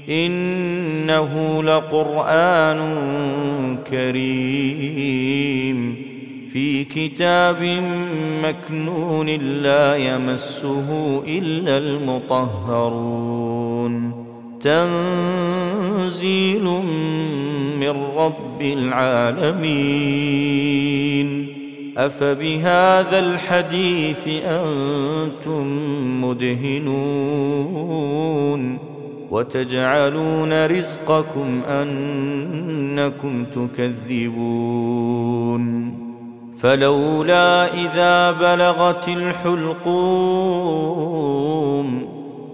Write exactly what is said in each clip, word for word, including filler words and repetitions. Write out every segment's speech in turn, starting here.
إنه لقرآن كريم في كتاب مكنون لا يمسه إلا المطهرون تنزيل من رب العالمين أفبهذا الحديث أنتم مدهنون وتجعلون رزقكم أنكم تكذبون فلولا إذا بلغت الحلقوم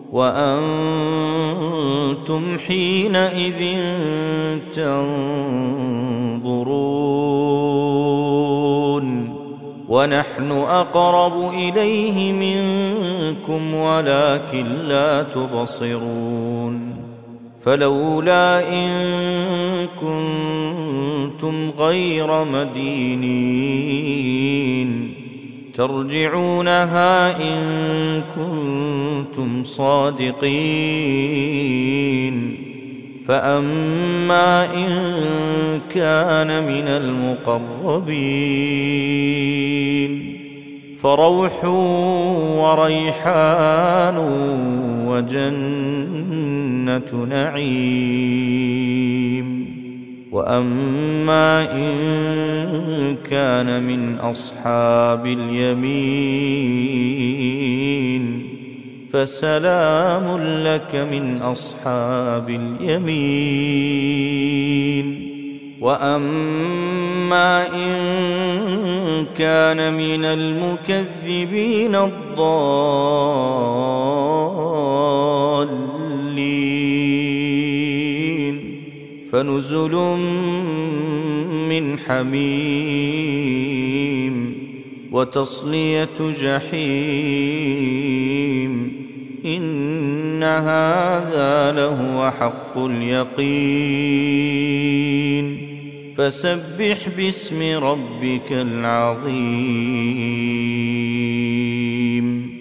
وأنتم حينئذ تنظرون ونحن أقرب إليه منكم ولكن لا تبصرون فلولا إن كنتم غير مدينين ترجعونها إن كنتم صادقين فأما إن كان من المقربين فروح وريحان وجنة نعيم وأما إن كان من أصحاب اليمين فسلام لك من أصحاب اليمين وأما إن كان من المكذبين الضالين فنزل من حميم وتصلية جحيم إن هذا لهو حق اليقين فسبح باسم ربك العظيم.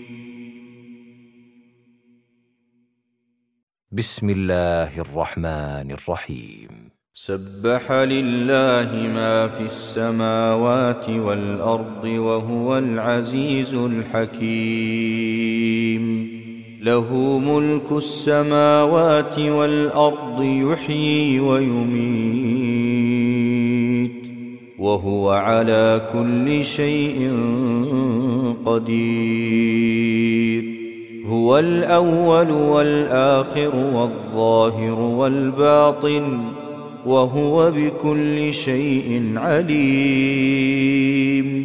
بسم الله الرحمن الرحيم. سبح لله ما في السماوات والأرض وهو العزيز الحكيم. له ملك السماوات والأرض يحيي ويميت وهو على كل شيء قدير. هو الأول والآخر والظاهر والباطن وهو بكل شيء عليم.